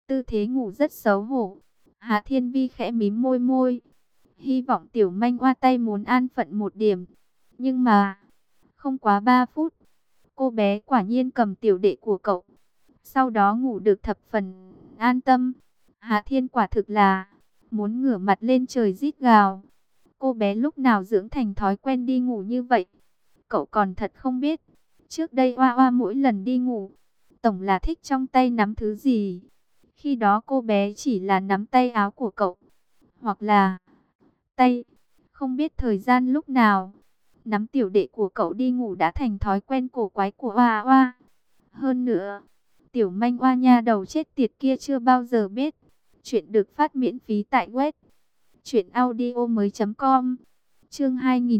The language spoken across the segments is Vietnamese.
tư thế ngủ rất xấu hổ. Hạ Thiên Vi khẽ mím môi môi, hy vọng tiểu manh oa tay muốn an phận một điểm. Nhưng mà, không quá 3 phút, cô bé quả nhiên cầm tiểu đệ của cậu. Sau đó ngủ được thập phần an tâm. Hạ Thiên quả thực là muốn ngửa mặt lên trời rít gào. Cô bé lúc nào dưỡng thành thói quen đi ngủ như vậy? Cậu còn thật không biết. Trước đây Oa Oa mỗi lần đi ngủ, tổng là thích trong tay nắm thứ gì. Khi đó cô bé chỉ là nắm tay áo của cậu, hoặc là tay. Không biết thời gian lúc nào, nắm tiểu đệ của cậu đi ngủ đã thành thói quen cổ quái của Oa Oa. Hơn nữa, tiểu manh oa nha đầu chết tiệt kia chưa bao giờ biết. Chuyện được phát miễn phí tại web truyệnaudiomoi.com. Chương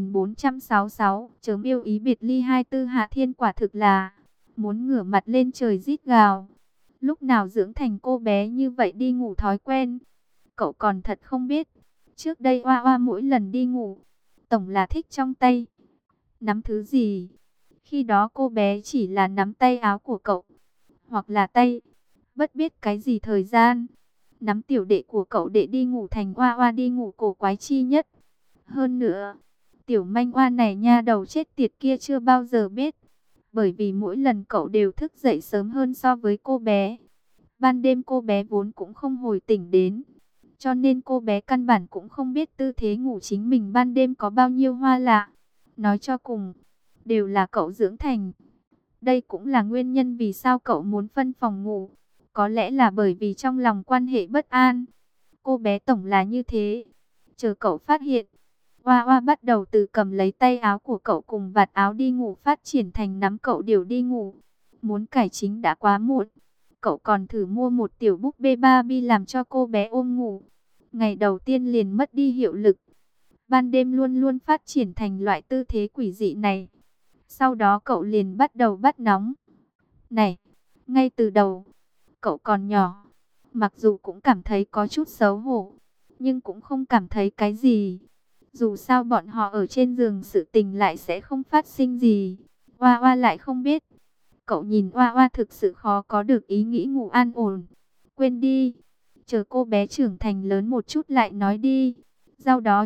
2466, chớm yêu ý biệt ly 24. Hạ Thiên quả thực là muốn ngửa mặt lên trời rít gào. Lúc nào dưỡng thành cô bé như vậy đi ngủ thói quen? Cậu còn thật không biết. Trước đây Oa Oa mỗi lần đi ngủ, tổng là thích trong tay nắm thứ gì. Khi đó cô bé chỉ là nắm tay áo của cậu, hoặc là tay. Bất biết cái gì thời gian, nắm tiểu đệ của cậu để đi ngủ thành Oa Oa đi ngủ cổ quái chi nhất. Hơn nữa, tiểu manh oa này nha đầu chết tiệt kia chưa bao giờ biết. Bởi vì mỗi lần cậu đều thức dậy sớm hơn so với cô bé. Ban đêm cô bé vốn cũng không hồi tỉnh đến, cho nên cô bé căn bản cũng không biết tư thế ngủ chính mình ban đêm có bao nhiêu hoa lạ. Nói cho cùng, đều là cậu dưỡng thành. Đây cũng là nguyên nhân vì sao cậu muốn phân phòng ngủ. Có lẽ là bởi vì trong lòng quan hệ bất an. Cô bé tổng là như thế. Chờ cậu phát hiện, Oa Oa bắt đầu từ cầm lấy tay áo của cậu cùng vạt áo đi ngủ phát triển thành nắm cậu điều đi ngủ. Muốn cải chính đã quá muộn. Cậu còn thử mua một tiểu búp bê Barbie làm cho cô bé ôm ngủ. Ngày đầu tiên liền mất đi hiệu lực. Ban đêm luôn luôn phát triển thành loại tư thế quỷ dị này. Sau đó cậu liền bắt đầu bắt nóng. Này, ngay từ đầu, cậu còn nhỏ, mặc dù cũng cảm thấy có chút xấu hổ, nhưng cũng không cảm thấy cái gì. Dù sao bọn họ ở trên giường sự tình lại sẽ không phát sinh gì. Oa Oa lại không biết. Cậu nhìn Oa Oa thực sự khó có được ý nghĩ ngủ an ổn. Quên đi, chờ cô bé trưởng thành lớn một chút lại nói đi. Sau đó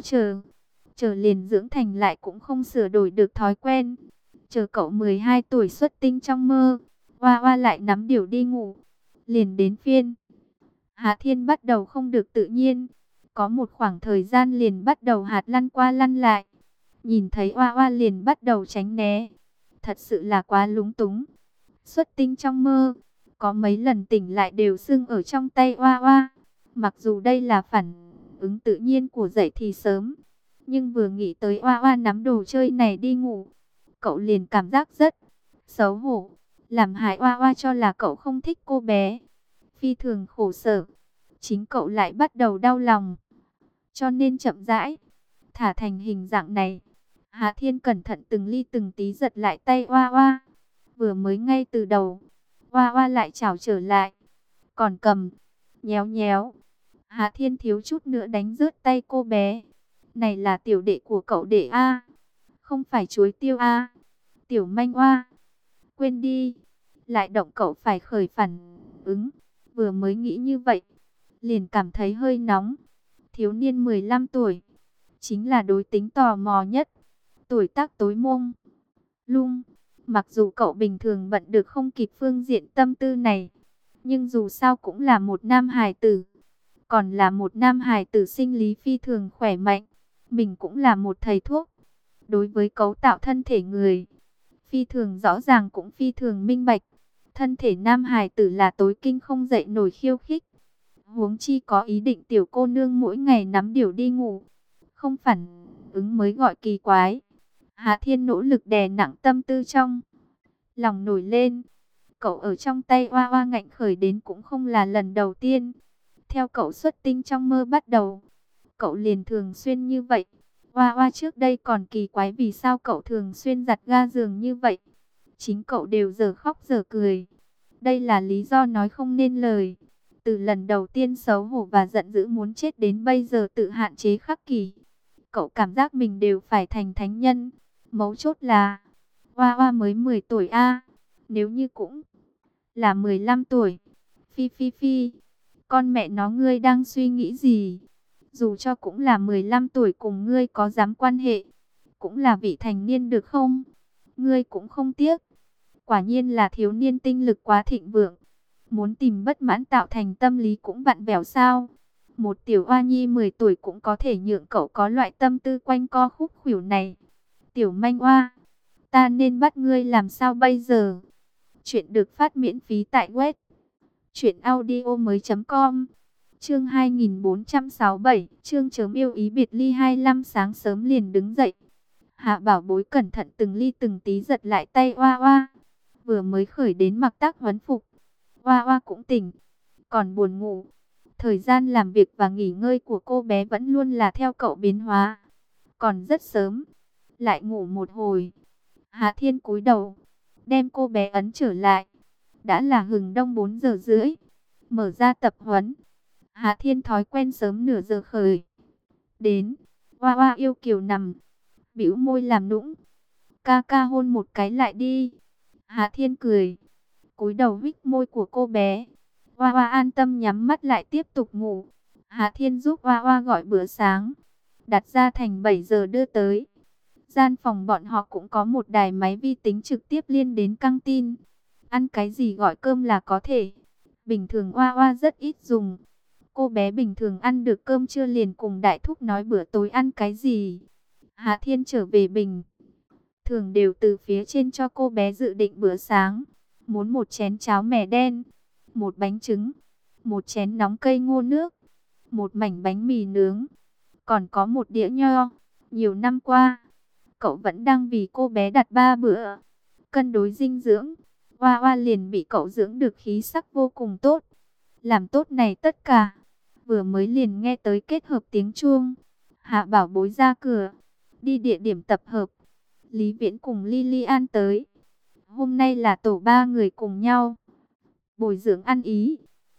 chờ liền dưỡng thành lại cũng không sửa đổi được thói quen. Chờ cậu 12 tuổi xuất tinh trong mơ, Oa Oa lại nắm điểu đi ngủ. Liền đến phiên Hạ Thiên bắt đầu không được tự nhiên. Có một khoảng thời gian liền bắt đầu hạt lăn qua lăn lại. Nhìn thấy Oa Oa liền bắt đầu tránh né. Thật sự là quá lúng túng. Xuất tinh trong mơ, có mấy lần tỉnh lại đều sưng ở trong tay Oa Oa. Mặc dù đây là phản ứng tự nhiên của dậy thì sớm, nhưng vừa nghĩ tới Oa Oa nắm đồ chơi này đi ngủ, cậu liền cảm giác rất xấu hổ. Làm hại Oa Oa cho là cậu không thích cô bé. Phi thường khổ sở. Chính cậu lại bắt đầu đau lòng. Cho nên chậm rãi thả thành hình dạng này. Hạ Thiên cẩn thận từng ly từng tí giật lại tay Oa Oa. Vừa mới ngay từ đầu, Oa Oa lại chảo trở lại, còn cầm nhéo nhéo. Hạ Thiên thiếu chút nữa đánh rớt tay cô bé. Này là tiểu đệ của cậu đệ a, không phải chuối tiêu a. Tiểu manh oa, quên đi, lại động cậu phải khởi phản ứng. Vừa mới nghĩ như vậy, liền cảm thấy hơi nóng. Thiếu niên 15 tuổi, chính là đối tính tò mò nhất. Tuổi tác tối mông lung. Mặc dù cậu bình thường bận được không kịp phương diện tâm tư này, nhưng dù sao cũng là một nam hài tử. Còn là một nam hài tử sinh lý phi thường khỏe mạnh. Mình cũng là một thầy thuốc. Đối với cấu tạo thân thể người, phi thường rõ ràng cũng phi thường minh bạch. Thân thể nam hài tử là tối kinh không dậy nổi khiêu khích. Huống chi có ý định tiểu cô nương mỗi ngày nắm điểu đi ngủ, không phản ứng mới gọi kỳ quái. Hạ Thiên nỗ lực đè nặng tâm tư trong lòng nổi lên. Cậu ở trong tay Oa Oa ngạnh khởi đến cũng không là lần đầu tiên. Theo cậu xuất tinh trong mơ bắt đầu, cậu liền thường xuyên như vậy. Oa Oa trước đây còn kỳ quái vì sao cậu thường xuyên giặt ga giường như vậy. Chính cậu đều giờ khóc giờ cười. Đây là lý do nói không nên lời. Từ lần đầu tiên xấu hổ và giận dữ muốn chết đến bây giờ tự hạn chế khắc kỷ. Cậu cảm giác mình đều phải thành thánh nhân. Mấu chốt là Oa Oa mới 10 tuổi a. Nếu như cũng là 15 tuổi. Phi phi phi. Con mẹ nó, ngươi đang suy nghĩ gì? Dù cho cũng là 15 tuổi cùng ngươi có dám quan hệ, cũng là vị thành niên được không? Ngươi cũng không tiếc. Quả nhiên là thiếu niên tinh lực quá thịnh vượng. Muốn tìm bất mãn tạo thành tâm lý cũng vặn vẹo sao? Một tiểu oa nhi 10 tuổi cũng có thể nhượng cậu có loại tâm tư quanh co khúc khuỷu này. Tiểu manh oa, ta nên bắt ngươi làm sao bây giờ? Chuyện được phát miễn phí tại web truyệnaudiomoi.com. Chương 2467, chương chớm yêu ý biệt ly 25. Sáng sớm liền đứng dậy. Hạ Bảo Bối cẩn thận từng ly từng tí giật lại tay oa oa. Vừa mới khởi đến mặc tác huấn phục, oa oa cũng tỉnh, còn buồn ngủ. Thời gian làm việc và nghỉ ngơi của cô bé vẫn luôn là theo cậu biến hóa. Còn rất sớm, lại ngủ một hồi. Hạ Thiên cúi đầu, đem cô bé ấn trở lại. Đã là hừng đông 4 giờ rưỡi. Mở ra tập huấn. Hạ Thiên thói quen sớm nửa giờ khởi đến. Oa oa yêu kiều nằm, bĩu môi làm nũng. Ca ca hôn một cái lại đi. Hạ Thiên cười, cúi đầu hít môi của cô bé. Oa oa an tâm nhắm mắt lại tiếp tục ngủ. Hạ Thiên giúp oa oa gọi bữa sáng, đặt ra thành 7 giờ đưa tới. Gian phòng bọn họ cũng có một đài máy vi tính trực tiếp liên đến căng tin. Ăn cái gì gọi cơm là có thể. Bình thường oa oa rất ít dùng. Cô bé bình thường ăn được cơm trưa liền cùng đại thúc nói bữa tối ăn cái gì. Hạ Thiên trở về bình thường đều từ phía trên cho cô bé dự định bữa sáng. Muốn một chén cháo mè đen, một bánh trứng, một chén nóng cây ngô nước, một mảnh bánh mì nướng, còn có một đĩa nho. Nhiều năm qua, cậu vẫn đang vì cô bé đặt 3 bữa. Cân đối dinh dưỡng, Oa Oa liền bị cậu dưỡng được khí sắc vô cùng tốt. Làm tốt này tất cả, vừa mới liền nghe tới kết hợp tiếng chuông. Hạ Bảo Bối ra cửa, đi địa điểm tập hợp. Lý Viễn cùng Lilian tới. Hôm nay là tổ 3 người cùng nhau bồi dưỡng ăn ý.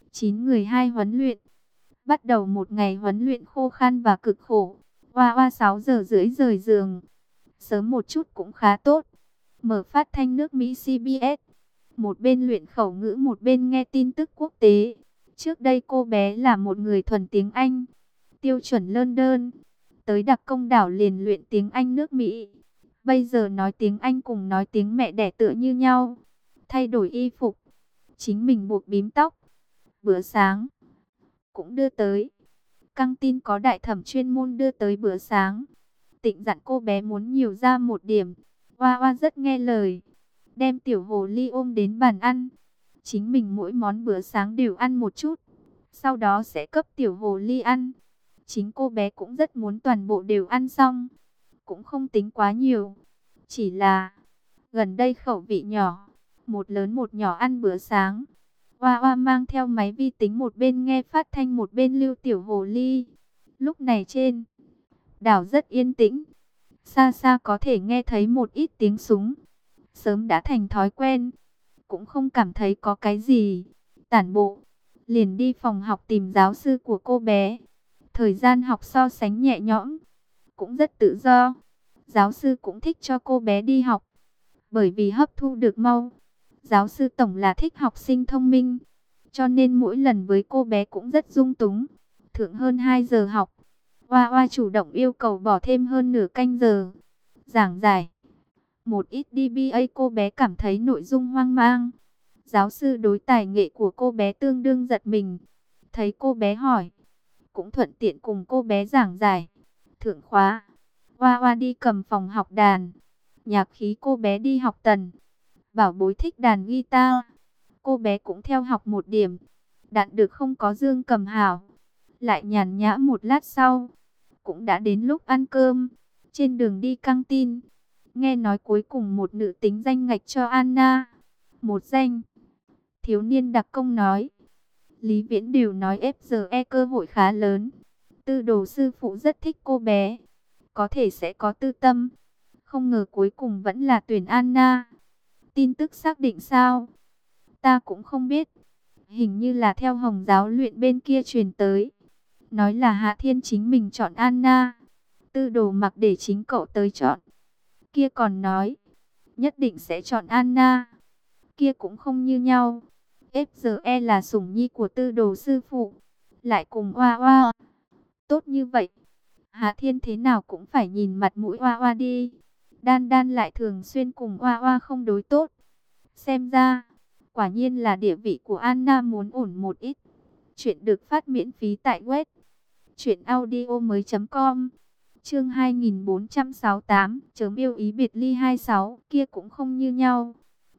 9 người 2 huấn luyện. Bắt đầu một ngày huấn luyện khô khan và cực khổ. Oa Oa 6 giờ rưỡi rời giường. Sớm một chút cũng khá tốt. Mở phát thanh nước Mỹ CBS. Một bên luyện khẩu ngữ một bên nghe tin tức quốc tế. Trước đây cô bé là một người thuần tiếng Anh, tiêu chuẩn London. Tới đặc công đảo liền luyện tiếng Anh nước Mỹ. Bây giờ nói tiếng Anh cùng nói tiếng mẹ đẻ tựa như nhau. Thay đổi y phục, chính mình buộc bím tóc. Bữa sáng cũng đưa tới. Căng tin có đại thẩm chuyên môn đưa tới bữa sáng. Tịnh dặn cô bé muốn nhiều ra một điểm. Oa Oa rất nghe lời, đem tiểu hồ ly ôm đến bàn ăn. Chính mình mỗi món bữa sáng đều ăn một chút, sau đó sẽ cấp tiểu hồ ly ăn. Chính cô bé cũng rất muốn toàn bộ đều ăn xong. Cũng không tính quá nhiều, chỉ là gần đây khẩu vị nhỏ, một lớn một nhỏ ăn bữa sáng. Oa Oa mang theo máy vi tính một bên nghe phát thanh một bên lưu tiểu hồ ly. Lúc này trên đảo rất yên tĩnh. Xa xa có thể nghe thấy một ít tiếng súng. Sớm đã thành thói quen, cũng không cảm thấy có cái gì. Tản bộ, liền đi phòng học tìm giáo sư của cô bé. Thời gian học so sánh nhẹ nhõm, cũng rất tự do. Giáo sư cũng thích cho cô bé đi học, bởi vì hấp thu được mau. Giáo sư tổng là thích học sinh thông minh, cho nên mỗi lần với cô bé cũng rất dung túng. Thượng hơn 2 giờ học, Oa Oa chủ động yêu cầu bỏ thêm hơn nửa canh giờ giảng giải. Một ít DBA cô bé cảm thấy nội dung hoang mang. Giáo sư đối tài nghệ của cô bé tương đương giật mình. Thấy cô bé hỏi, cũng thuận tiện cùng cô bé giảng giải. Thượng khóa, Oa Oa đi cầm phòng học đàn. Nhạc khí cô bé đi học tần. Bảo Bối thích đàn guitar, cô bé cũng theo học một điểm. Đạn được không có dương cầm hảo. Lại nhàn nhã một lát sau, cũng đã đến lúc ăn cơm. Trên đường đi căng tin, nghe nói cuối cùng một nữ tính danh ngạch cho Anna. Một danh. Thiếu niên đặc công nói. Lý Viễn đều nói FGE cơ hội khá lớn. Tư đồ sư phụ rất thích cô bé, có thể sẽ có tư tâm. Không ngờ cuối cùng vẫn là tuyển Anna. Tin tức xác định sao? Ta cũng không biết. Hình như là theo Hồng giáo luyện bên kia truyền tới. Nói là Hạ Thiên chính mình chọn Anna. Tư đồ mặc để chính cậu tới chọn. Kia còn nói, nhất định sẽ chọn Anna. Kia cũng không như nhau. FGE là sủng nhi của tư đồ sư phụ, lại cùng Oa Oa. Tốt như vậy, Hạ Thiên thế nào cũng phải nhìn mặt mũi Oa Oa đi. Đan Đan lại thường xuyên cùng Oa Oa không đối tốt. Xem ra, quả nhiên là địa vị của Anna muốn ổn một ít. Chuyện được phát miễn phí tại web truyệnaudiomoi.com. Chương 2468, chớm yêu ý biệt ly 26, kia cũng không như nhau.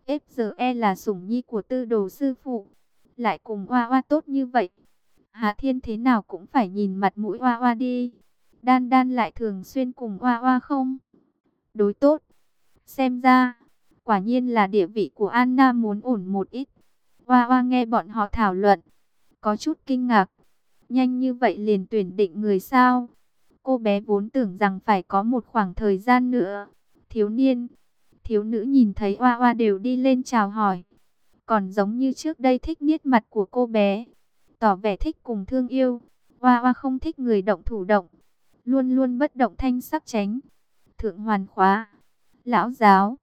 FGE là sủng nhi của tư đồ sư phụ, lại cùng Oa Oa tốt như vậy. Hạ Thiên thế nào cũng phải nhìn mặt mũi Oa Oa đi. Đan Đan lại thường xuyên cùng Oa Oa không đối tốt. Xem ra, quả nhiên là địa vị của Anna muốn ổn một ít. Oa Oa nghe bọn họ thảo luận, có chút kinh ngạc. Nhanh như vậy liền tuyển định người sao? Cô bé vốn tưởng rằng phải có một khoảng thời gian nữa. Thiếu niên, thiếu nữ nhìn thấy Oa Oa đều đi lên chào hỏi. Còn giống như trước đây thích niết mặt của cô bé, tỏ vẻ thích cùng thương yêu. Oa Oa không thích người động thủ động, luôn luôn bất động thanh sắc tránh. Thượng hoàn khóa, lão giáo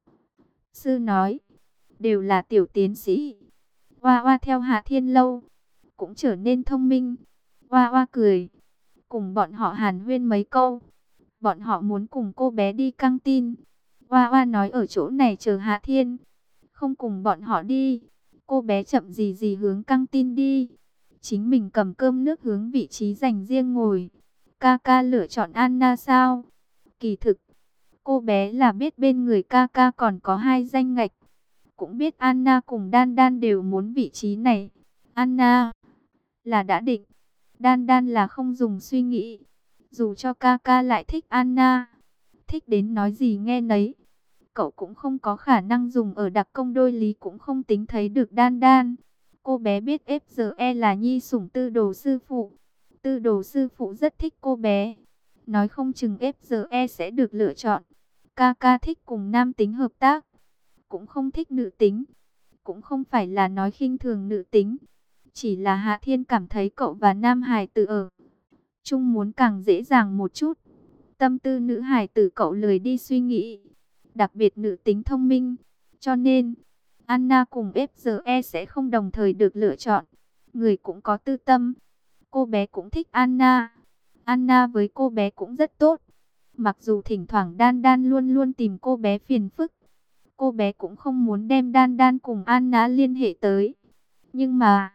sư nói, đều là tiểu tiến sĩ. Oa Oa theo Hạ Thiên lâu, cũng trở nên thông minh. Oa Oa cười, cùng bọn họ hàn huyên mấy câu. Bọn họ muốn cùng cô bé đi căng tin. Oa Oa nói ở chỗ này chờ Hạ Thiên, không cùng bọn họ đi. Cô bé chậm gì gì hướng căng tin đi, chính mình cầm cơm nước hướng vị trí dành riêng ngồi. Ca ca lựa chọn Anna sao? Kỳ thực, cô bé là biết bên người ca ca còn có 2 danh ngạch. Cũng biết Anna cùng Đan Đan đều muốn vị trí này. Anna là đã định, Đan Đan là không dùng suy nghĩ. Dù cho ca ca lại thích Anna, thích đến nói gì nghe nấy, cậu cũng không có khả năng dùng ở đặc công đôi lý, cũng không tính thấy được Đan Đan. Cô bé biết FGE là nhi sủng tư đồ sư phụ. Tư đồ sư phụ rất thích cô bé, nói không chừng FGE sẽ được lựa chọn. Ca ca thích cùng nam tính hợp tác, cũng không thích nữ tính. Cũng không phải là nói khinh thường nữ tính, chỉ là Hạ Thiên cảm thấy cậu và nam hải tử ở chung muốn càng dễ dàng một chút. Tâm tư nữ hải tử cậu lười đi suy nghĩ, đặc biệt nữ tính thông minh. Cho nên, Anna cùng FGE sẽ không đồng thời được lựa chọn. Người cũng có tư tâm. Cô bé cũng thích Anna. Anna với cô bé cũng rất tốt. Mặc dù thỉnh thoảng Đan Đan luôn luôn tìm cô bé phiền phức, cô bé cũng không muốn đem Đan Đan cùng Anna liên hệ tới. Nhưng mà,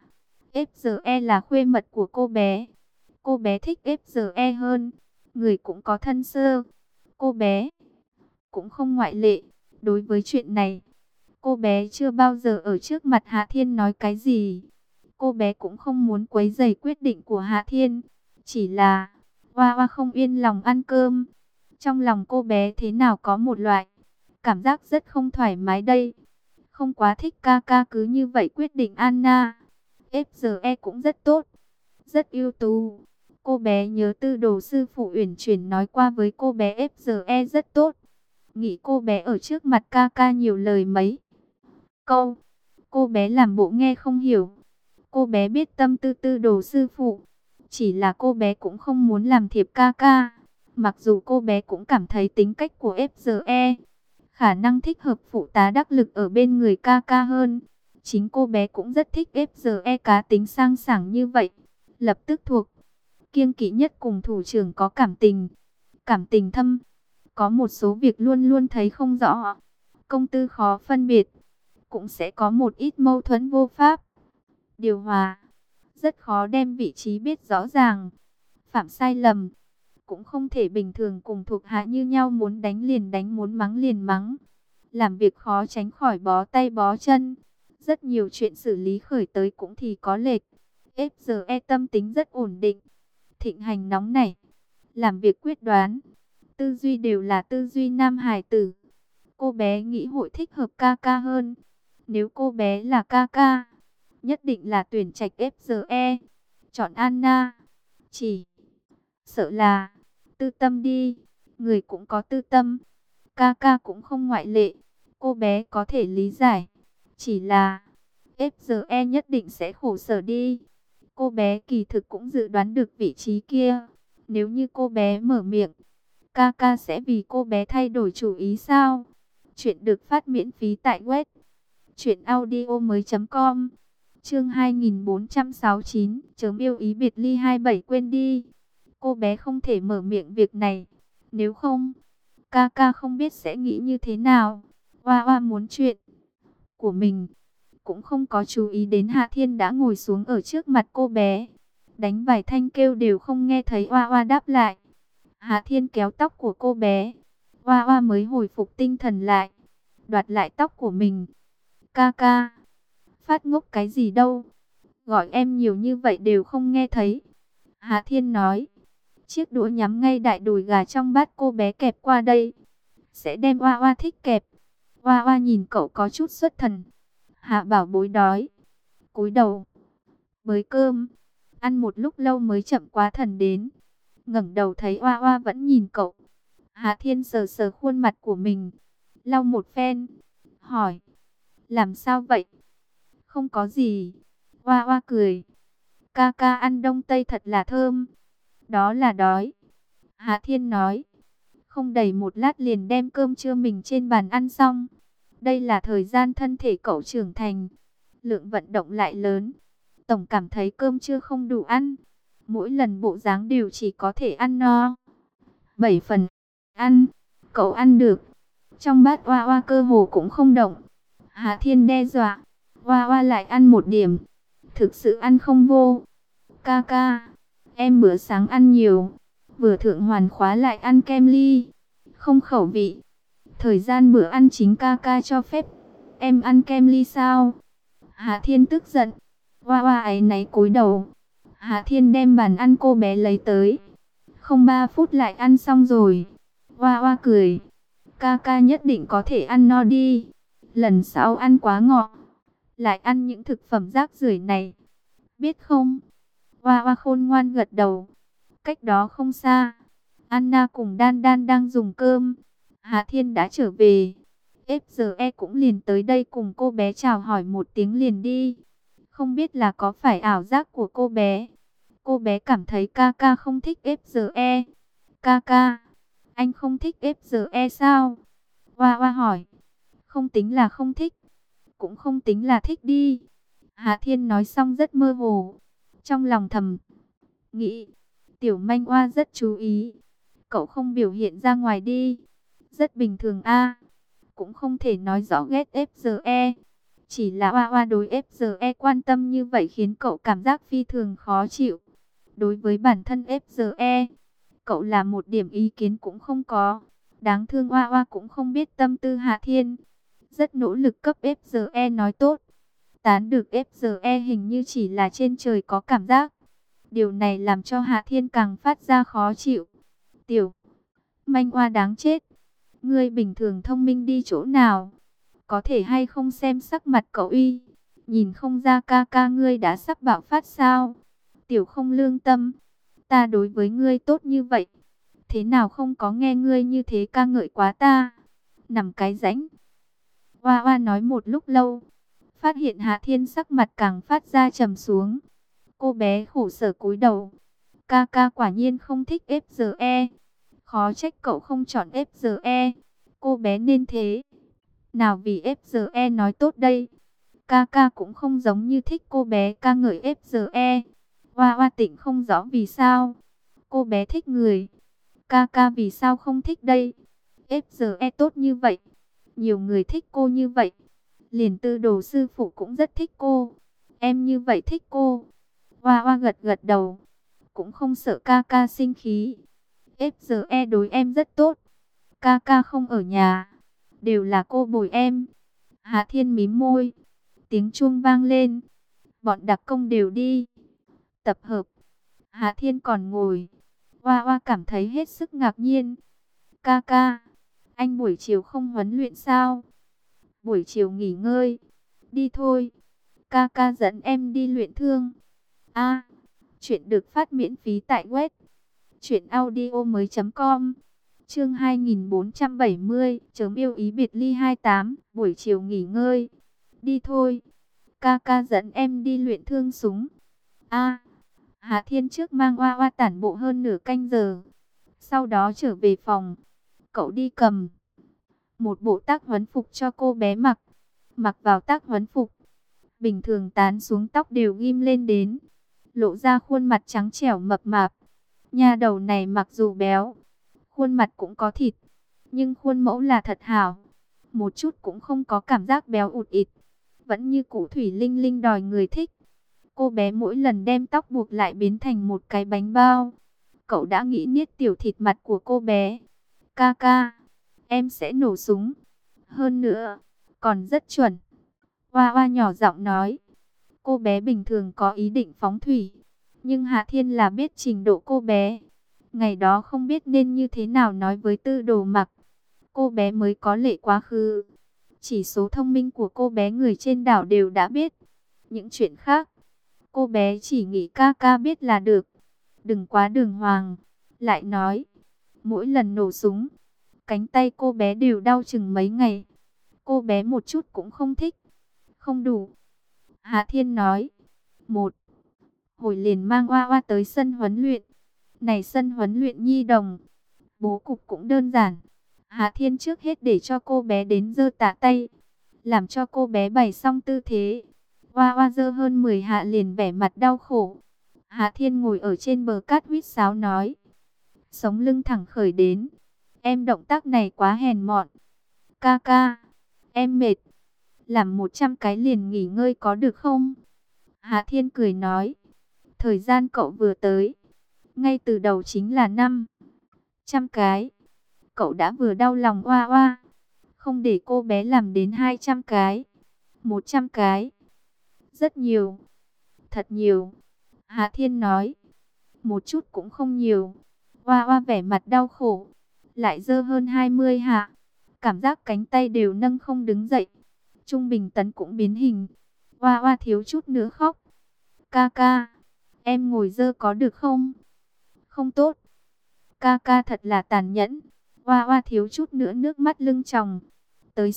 FGE là khuê mật của cô bé. Cô bé thích FGE hơn. Người cũng có thân sơ. Cô bé cũng không ngoại lệ. Đối với chuyện này, cô bé chưa bao giờ ở trước mặt Hạ Thiên nói cái gì. Cô bé cũng không muốn quấy rầy quyết định của Hạ Thiên. Chỉ là, Oa Oa không yên lòng ăn cơm. Trong lòng cô bé thế nào có một loại cảm giác rất không thoải mái đây. Không quá thích ca ca cứ như vậy quyết định Anna. FGE cũng rất tốt, rất ưu tú. Cô bé nhớ tư đồ sư phụ uyển chuyển nói qua với cô bé FGE rất tốt. Nghĩ cô bé ở trước mặt ca ca nhiều lời mấy câu, cô bé làm bộ nghe không hiểu. Cô bé biết tâm tư tư đồ sư phụ, chỉ là cô bé cũng không muốn làm thiệp ca ca. Mặc dù cô bé cũng cảm thấy tính cách của FGE khả năng thích hợp phụ tá đắc lực ở bên người ca ca hơn. Chính cô bé cũng rất thích FGE cá tính sang sảng như vậy. Lập tức thuộc kiêng kỵ nhất cùng thủ trưởng có cảm tình thâm. Có một số việc luôn luôn thấy không rõ, công tư khó phân biệt. Cũng sẽ có một ít mâu thuẫn vô pháp điều hòa, rất khó đem vị trí biết rõ ràng. Phạm sai lầm, cũng không thể bình thường cùng thuộc hạ như nhau, muốn đánh liền đánh, muốn mắng liền mắng. Làm việc khó tránh khỏi bó tay bó chân. Rất nhiều chuyện xử lý khởi tới cũng thì có lệch. FGE tâm tính rất ổn định, thịnh hành nóng nảy, làm việc quyết đoán, tư duy đều là tư duy nam hải tử. Cô bé nghĩ hội thích hợp ca ca hơn. Nếu cô bé là ca ca, nhất định là tuyển trạch FGE, chọn Anna. Chỉ sợ là tư tâm đi, người cũng có tư tâm, ca ca cũng không ngoại lệ. Cô bé có thể lý giải, chỉ là FGE nhất định sẽ khổ sở đi. Cô bé kỳ thực cũng dự đoán được vị trí kia. Nếu như cô bé mở miệng, ca ca sẽ vì cô bé thay đổi chủ ý sao? Chuyện được phát miễn phí tại web truyệnaudiomoi.com. Chương 2469, chớm yêu ý biệt ly 27 quên đi. Cô bé không thể mở miệng việc này. Nếu không, ca ca không biết sẽ nghĩ như thế nào. Hoa Hoa muốn chuyện của mình. Cũng không có chú ý đến Hạ Thiên đã ngồi xuống ở trước mặt cô bé. Đánh vài thanh kêu đều không nghe thấy Hoa Hoa đáp lại. Hạ Thiên kéo tóc của cô bé. Hoa Hoa mới hồi phục tinh thần lại. Đoạt lại tóc của mình. Ca ca. Phát ngốc cái gì đâu. Gọi em nhiều như vậy đều không nghe thấy. Hạ Thiên nói. Chiếc đũa nhắm ngay đại đùi gà trong bát cô bé kẹp qua đây. Sẽ đem Hoa Hoa thích kẹp. Hoa Hoa nhìn cậu có chút xuất thần. Hạ bảo bối đói. Cúi đầu. Bới cơm. Ăn một lúc lâu mới chậm quá thần đến. Ngẩng đầu thấy Hoa Hoa vẫn nhìn cậu. Hạ Thiên sờ sờ khuôn mặt của mình. Lau một phen. Hỏi. Làm sao vậy? Không có gì. Hoa Hoa cười. Ca ca ăn đông tây thật là thơm. Đó là đói. Hạ Thiên nói. Không đầy một lát liền đem cơm trưa mình trên bàn ăn xong. Đây là thời gian thân thể cậu trưởng thành. Lượng vận động lại lớn. Tổng cảm thấy cơm trưa không đủ ăn. Mỗi lần bộ dáng đều chỉ có thể ăn no 7 phần. Ăn. Cậu ăn được. Trong bát Hoa Hoa cơ hồ cũng không động. Hạ Thiên đe dọa. Hoa Hoa lại ăn một điểm. Thực sự ăn không vô. Ca ca. Em bữa sáng ăn nhiều. Vừa thượng hoàn khóa lại ăn kem ly. Không khẩu vị. Thời gian bữa ăn chính ca ca cho phép. Em ăn kem ly sao? Hạ Thiên tức giận. Hoa Hoa áy náy cúi đầu. Hạ Thiên đem bàn ăn cô bé lấy tới. Không 3 phút lại ăn xong rồi. Hoa Hoa cười. Ca ca nhất định có thể ăn no đi. Lần sau ăn quá ngọt. Lại ăn những thực phẩm rác rưởi này. Biết không? Hoa Hoa khôn ngoan gật đầu. Cách đó không xa. Anna cùng Đan Đan đang dùng cơm. Hạ Thiên đã trở về. FGE cũng liền tới đây cùng cô bé chào hỏi một tiếng liền đi. Không biết là có phải ảo giác của cô bé. Cô bé cảm thấy ca ca không thích FGE. Ca ca, anh không thích FGE sao? Hoa Hoa hỏi. Không tính là không thích. Cũng không tính là thích đi. Hạ Thiên nói xong rất mơ hồ. Trong lòng thầm nghĩ. Tiểu manh Hoa rất chú ý. Cậu không biểu hiện ra ngoài đi. Rất bình thường a. Cũng không thể nói rõ ghét FGE. Chỉ là Hoa Hoa đối FGE quan tâm như vậy khiến cậu cảm giác phi thường khó chịu. Đối với bản thân FGE, cậu là một điểm ý kiến cũng không có. Đáng thương Hoa Hoa cũng không biết tâm tư Hạ Thiên. Rất nỗ lực cấp FGE nói tốt. Tán được FGE hình như chỉ là trên trời có cảm giác. Điều này làm cho Hạ Thiên càng phát ra khó chịu. Tiểu manh Hoa đáng chết. Ngươi bình thường thông minh đi chỗ nào? Có thể hay không xem sắc mặt cậu y. Nhìn không ra ca ca ngươi đã sắp bạo phát sao? Tiểu không lương tâm. Ta đối với ngươi tốt như vậy. Thế nào không có nghe ngươi như thế ca ngợi quá ta? Nằm cái rãnh. Hoa Hoa nói một lúc lâu. Phát hiện Hạ Thiên sắc mặt càng phát ra trầm xuống. Cô bé khổ sở cúi đầu. Ca ca quả nhiên không thích FGE. Khó trách cậu không chọn FGE. Cô bé nên thế. Nào vì FGE nói tốt đây. Ca ca cũng không giống như thích cô bé ca ngợi FGE. Hoa Hoa Tịnh không rõ vì sao. Cô bé thích người. Ca ca vì sao không thích đây. FGE tốt như vậy. Nhiều người thích cô như vậy. Liền Tư Đồ sư phụ cũng rất thích cô. Em như vậy thích cô. Hoa Hoa gật gật đầu. Cũng không sợ ca ca sinh khí. FGE đối em rất tốt. Ca ca không ở nhà. Đều là cô bồi em. Hạ Thiên mím môi. Tiếng chuông vang lên. Bọn đặc công đều đi. Tập hợp. Hạ Thiên còn ngồi. Hoa Hoa cảm thấy hết sức ngạc nhiên. Ca ca. Anh buổi chiều không huấn luyện sao? Buổi chiều nghỉ ngơi. Đi thôi. Ca ca dẫn em đi luyện thương. A. Chuyện được phát miễn phí tại web. truyệnaudiomoi.com. Chương 2470, chớm yêu ý biệt ly 28, buổi chiều nghỉ ngơi. Đi thôi. Ca ca dẫn em đi luyện thương súng. A. Hạ Thiên trước mang Hoa Hoa tản bộ hơn nửa canh giờ. Sau đó trở về phòng. Cậu đi cầm một bộ tác huấn phục cho cô bé mặc. Mặc vào tác huấn phục. bình thường tán xuống tóc đều ghim lên đến, lộ ra khuôn mặt trắng trẻo mập mạp. Nha đầu này mặc dù béo, khuôn mặt cũng có thịt, nhưng khuôn mẫu là thật hảo, một chút cũng không có cảm giác béo ụt ịt, vẫn như cũ thủy linh linh đòi người thích. Cô bé mỗi lần đem tóc buộc lại biến thành một cái bánh bao. Cậu đã nghĩ niết tiểu thịt mặt của cô bé. Ca ca, em sẽ nổ súng. Hơn nữa, còn rất chuẩn. Hoa hoa nhỏ giọng nói. Cô bé bình thường có ý định phóng thủy, nhưng Hạ Thiên là biết trình độ cô bé. Ngày đó không biết nên như thế nào nói với Tư Đồ Mặc. Cô bé mới có lệ quá khứ. Chỉ số thông minh của cô bé người trên đảo đều đã biết. Những chuyện khác, cô bé chỉ nghĩ ca ca biết là được. Đừng quá đường hoàng. Lại nói, mỗi lần nổ súng, cánh tay cô bé đều đau chừng mấy ngày. Cô bé một chút cũng không thích. Không đủ. Hạ Thiên nói. Một hồi liền mang Oa Oa tới sân huấn luyện. Này sân huấn luyện nhi đồng, bố cục cũng đơn giản. Hạ Thiên trước hết để cho cô bé đến giơ tạ tay, làm cho cô bé bày xong tư thế. Oa Oa giơ hơn 10 hạ liền vẻ mặt đau khổ. Hạ Thiên ngồi ở trên bờ cát huýt sáo nói. Sống lưng thẳng khởi đến. Em động tác này quá hèn mọn. Ca ca, em mệt. Làm 100 cái liền nghỉ ngơi có được không? Hạ Thiên cười nói. Thời gian cậu vừa tới, ngay từ đầu chính là 500 cái. Cậu đã vừa đau lòng Oa Oa, không để cô bé làm đến 200 cái, 100 cái. Rất nhiều, thật nhiều. Hạ Thiên nói. Một chút cũng không nhiều. Oa Oa vẻ mặt đau khổ, lại dơ hơn 20 hạ. Cảm giác cánh tay đều nâng không đứng dậy. Trung Bình Tấn cũng biến hình. Oa Oa thiếu chút nữa khóc. Ca ca, em ngồi dơ có được không? Không tốt. Ca ca thật là tàn nhẫn. Oa Oa thiếu chút nữa nước mắt lưng tròng. Tới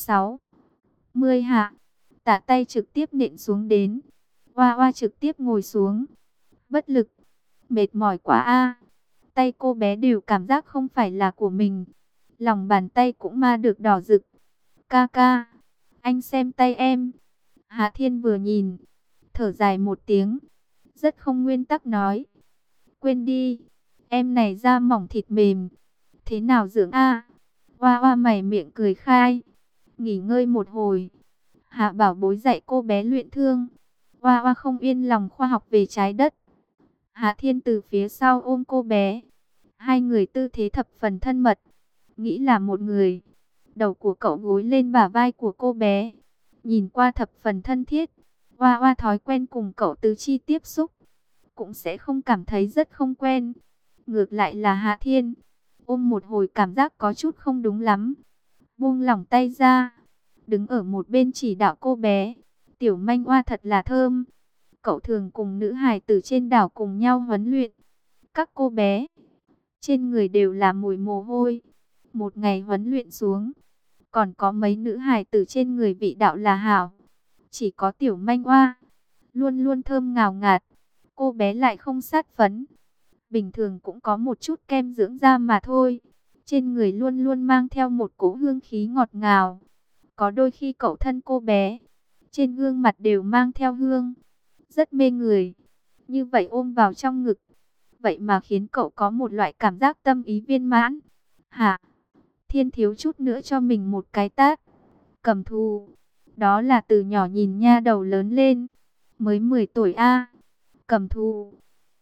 60 hạ, tạ tay trực tiếp nện xuống đến. Oa Oa trực tiếp ngồi xuống. Bất lực, mệt mỏi quá a. Tay cô bé đều cảm giác không phải là của mình. Lòng bàn tay cũng ma được đỏ rực. Ca ca, anh xem tay em. Hạ Thiên vừa nhìn, thở dài một tiếng, rất không nguyên tắc nói. Quên đi, em này da mỏng thịt mềm, thế nào dưỡng a? Oa Oa mày miệng cười khai. Nghỉ ngơi một hồi, Hạ bảo bối dạy cô bé luyện thương. Oa Oa không yên lòng khoa học về trái đất. Hạ Thiên từ phía sau ôm cô bé. Hai người tư thế thập phần thân mật, nghĩ là một người. Đầu của cậu gối lên bả vai của cô bé, nhìn qua thập phần thân thiết. Oa Oa thói quen cùng cậu tứ chi tiếp xúc, cũng sẽ không cảm thấy rất không quen. Ngược lại là Hạ Thiên, ôm một hồi cảm giác có chút không đúng lắm, buông lỏng tay ra, đứng ở một bên chỉ đạo cô bé. Tiểu manh oa thật là thơm. Cậu thường cùng nữ hài tử trên đảo cùng nhau huấn luyện. Các cô bé trên người đều là mùi mồ hôi. Một ngày huấn luyện xuống, còn có mấy nữ hài tử trên người vị đạo là hảo. Chỉ có tiểu manh oa luôn luôn thơm ngào ngạt. Cô bé lại không sát phấn, bình thường cũng có một chút kem dưỡng da mà thôi. Trên người luôn luôn mang theo một cỗ hương khí ngọt ngào. Có đôi khi cậu thân cô bé, trên gương mặt đều mang theo hương, rất mê người. Như vậy ôm vào trong ngực, vậy mà khiến cậu có một loại cảm giác tâm ý viên mãn. Hả? Thiên thiếu chút nữa cho mình một cái tát. Cầm Thù, đó là từ nhỏ nhìn nha đầu lớn lên, mới 10 tuổi a. Cầm Thù.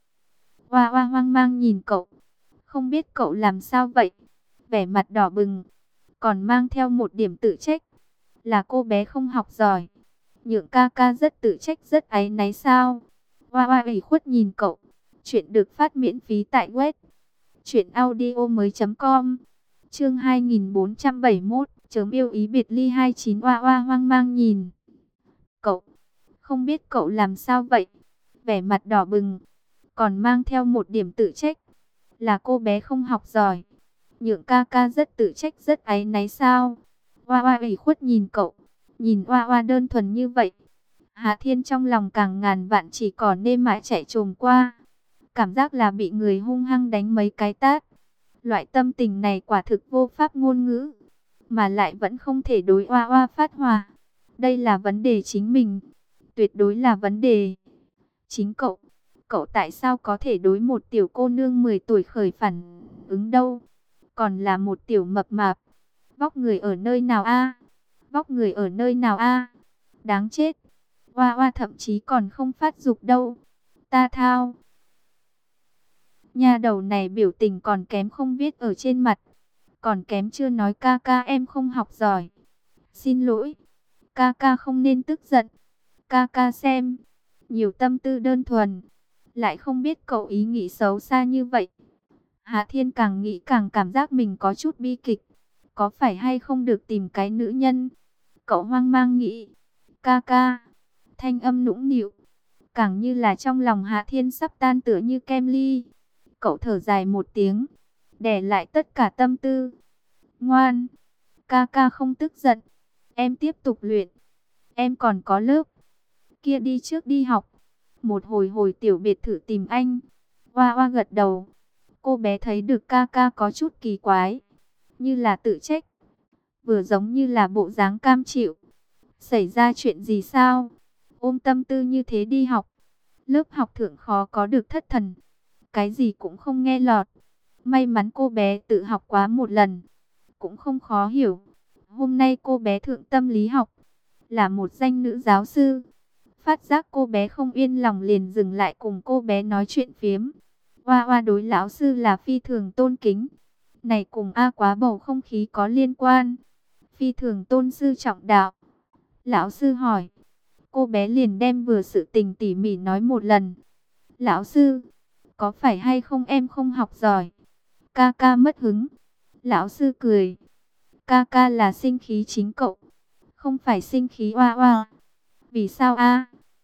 Oa Oa hoang mang nhìn cậu, không biết cậu làm sao vậy, vẻ mặt đỏ bừng, còn mang theo một điểm tự trách. Là cô bé không học giỏi, nhượng ca ca rất tự trách rất áy náy sao? Oa Oa ủy khuất nhìn cậu. Chuyện được phát miễn phí tại web truyệnaudiomoi.com. Chương 2471, chớm yêu ý biệt ly 29. Oa Oa hoang mang nhìn cậu, không biết cậu làm sao vậy, vẻ mặt đỏ bừng, còn mang theo một điểm tự trách. Là cô bé không học giỏi, nhượng ca ca rất tự trách rất áy náy sao? Oa Oa ủy khuất nhìn cậu, nhìn Oa Oa đơn thuần như vậy, Hạ Thiên trong lòng càng ngàn vạn chỉ còn nê mãi chạy trồm qua. Cảm giác là bị người hung hăng đánh mấy cái tát. Loại tâm tình này quả thực vô pháp ngôn ngữ, mà lại vẫn không thể đối Oa Oa phát hỏa. Đây là vấn đề chính mình. tuyệt đối là vấn đề. Chính cậu tại sao có thể đối một tiểu cô nương 10 tuổi khởi phản ứng đâu? Còn là một tiểu mập mạp. Vóc người ở nơi nào a? Vóc người ở nơi nào a? Đáng chết. Hoa hoa thậm chí còn không phát dục đâu. Ta thao. Nha đầu này biểu tình còn kém không viết ở trên mặt. Còn kém chưa nói ca ca em không học giỏi. Xin lỗi. Ca ca không nên tức giận. Ca ca xem. Nhiều tâm tư đơn thuần. Lại không biết cậu ý nghĩ xấu xa như vậy. Hạ Thiên càng nghĩ càng cảm giác mình có chút bi kịch. Có phải hay không được tìm cái nữ nhân? Cậu hoang mang nghĩ. Ca ca. Thanh âm nũng nịu. Càng như là trong lòng Hạ Thiên sắp tan tựa như kem ly. Cậu thở dài một tiếng. Đè lại tất cả tâm tư. Ngoan. Ca ca không tức giận. Em tiếp tục luyện. Em còn có lớp. Kia đi trước đi học. Một hồi tiểu biệt thự tìm anh. Hoa hoa gật đầu. Cô bé thấy được ca ca có chút kỳ quái. Như là tự trách. Vừa giống như là bộ dáng cam chịu. Xảy ra chuyện gì sao? Ôm tâm tư như thế đi học. Lớp học thượng khó có được thất thần. Cái gì cũng không nghe lọt. May mắn cô bé tự học quá một lần. Cũng không khó hiểu. Hôm nay cô bé thượng tâm lý học. Là một danh nữ giáo sư. Phát giác cô bé không yên lòng liền dừng lại cùng cô bé nói chuyện phiếm. Hoa hoa đối lão sư là phi thường tôn kính. Này cùng A quá bầu không khí có liên quan. Phi thường tôn sư trọng đạo. Lão sư hỏi. Cô bé liền đem vừa sự tình tỉ mỉ nói một lần. Lão sư, có phải hay không em không học giỏi? Ca ca mất hứng. Lão sư cười. Ca ca là sinh khí chính cậu. Không phải sinh khí hoa hoa. Vì sao a?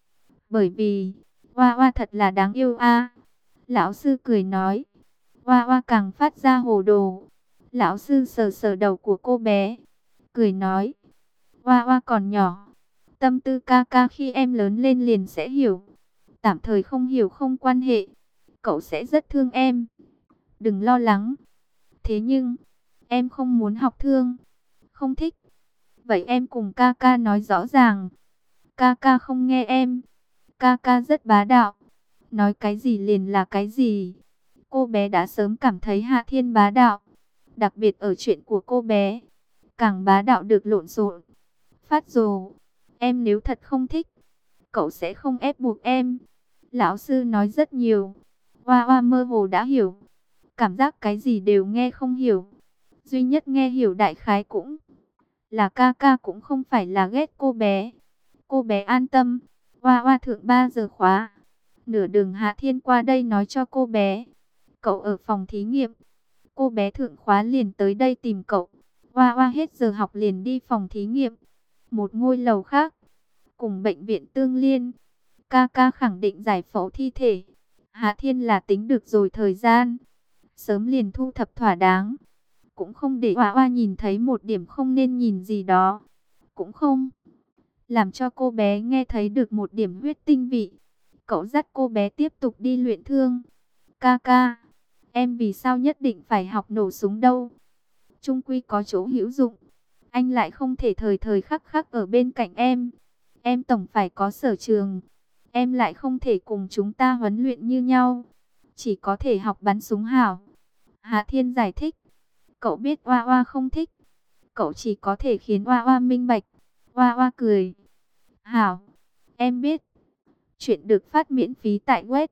Bởi vì, hoa hoa thật là đáng yêu a. Lão sư cười nói. Hoa hoa càng phát ra hồ đồ. Lão sư sờ sờ đầu của cô bé. Cười nói. Hoa hoa còn nhỏ. Tâm tư ca ca khi em lớn lên liền sẽ hiểu. Tạm thời không hiểu không quan hệ. Cậu sẽ rất thương em. Đừng lo lắng. Thế nhưng, em không muốn học thương. Không thích. Vậy em cùng ca ca nói rõ ràng. Ca ca không nghe em. Ca ca rất bá đạo. Nói cái gì liền là cái gì. Cô bé đã sớm cảm thấy Hạ Thiên bá đạo. Đặc biệt ở chuyện của cô bé. Càng bá đạo được lộn xộn. Phát rồ. Em nếu thật không thích. Cậu sẽ không ép buộc em. Lão sư nói rất nhiều. Hoa hoa mơ hồ đã hiểu. Cảm giác cái gì đều nghe không hiểu. Duy nhất nghe hiểu đại khái cũng là ca ca cũng không phải là ghét cô bé. Cô bé an tâm. Hoa hoa thượng 3 giờ khóa. Nửa đường Hạ Thiên qua đây nói cho cô bé. Cậu ở phòng thí nghiệm. Cô bé thượng khóa liền tới đây tìm cậu. Hoa hoa hết giờ học liền đi phòng thí nghiệm. Một ngôi lầu khác. Cùng bệnh viện tương liên. Ca ca khẳng định giải phẫu thi thể. Hạ Thiên là tính được rồi thời gian. Sớm liền thu thập thỏa đáng. Cũng không để Hoa Hoa nhìn thấy một điểm không nên nhìn gì đó. Cũng không làm cho cô bé nghe thấy được một điểm huyết tinh vị. Cậu dắt cô bé tiếp tục đi luyện thương. Ca ca, em vì sao nhất định phải học nổ súng đâu? Chung quy có chỗ hữu dụng. Anh lại không thể thời thời khắc khắc ở bên cạnh em. Em tổng phải có sở trường. Em lại không thể cùng chúng ta huấn luyện như nhau. Chỉ có thể học bắn súng hảo. Hạ Thiên giải thích. Cậu biết Hoa Hoa không thích. Cậu chỉ có thể khiến Hoa Hoa minh bạch. Hoa Hoa cười. Hảo, em biết. Chuyện được phát miễn phí tại web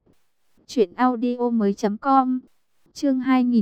truyệnaudiomoi.com. Chương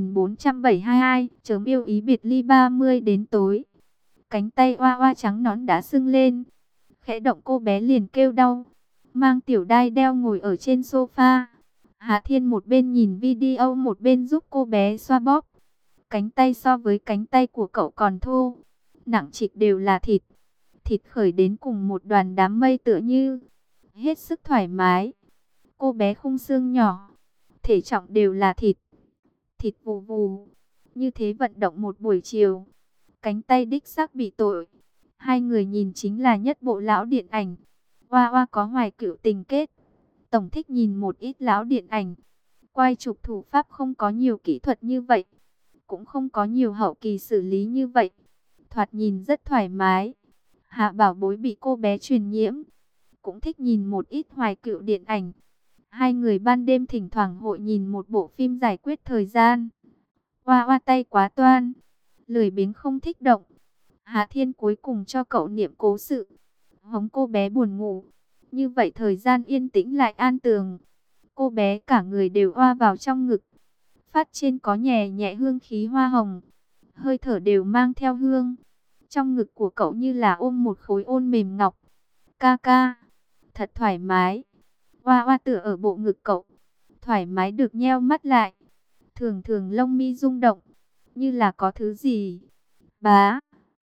2472, chớm yêu ý biệt ly 30 đến tối. Cánh tay Hoa Hoa trắng nõn đã sưng lên. Khẽ động cô bé liền kêu đau. Mang tiểu đai đeo ngồi ở trên sofa. Hạ Thiên một bên nhìn video một bên giúp cô bé xoa bóp. Cánh tay so với cánh tay của cậu còn thô. Nặng trịch đều là thịt. Thịt khởi đến cùng một đoàn đám mây tựa như. Hết sức thoải mái. Cô bé khung xương nhỏ. Thể trọng đều là thịt. Thịt vù vù. Như thế vận động một buổi chiều. Cánh tay đích xác bị tội. Hai người nhìn chính là nhất bộ lão điện ảnh. Hoa Hoa có hoài cựu tình kết. Tổng thích nhìn một ít lão điện ảnh. Quay chụp thủ pháp không có nhiều kỹ thuật như vậy. Cũng không có nhiều hậu kỳ xử lý như vậy. Thoạt nhìn rất thoải mái. Hạ Bảo Bối bị cô bé truyền nhiễm. cũng thích nhìn một ít hoài cựu điện ảnh. Hai người ban đêm thỉnh thoảng hội nhìn một bộ phim giải quyết thời gian. Hoa hoa tay quá toan, lười biếng không thích động. Hạ Thiên cuối cùng cho cậu niệm cố sự, hống cô bé buồn ngủ. Như vậy thời gian yên tĩnh lại an tường. Cô bé cả người đều hoa vào trong ngực. Phát trên có nhẹ nhẹ hương khí hoa hồng, hơi thở đều mang theo hương. Trong ngực của cậu như là ôm một khối ôn mềm ngọc. Ca ca, thật thoải mái. Hoa hoa tựa ở bộ ngực cậu, thoải mái được nheo mắt lại. Thường thường lông mi rung động, như là có thứ gì. Bá,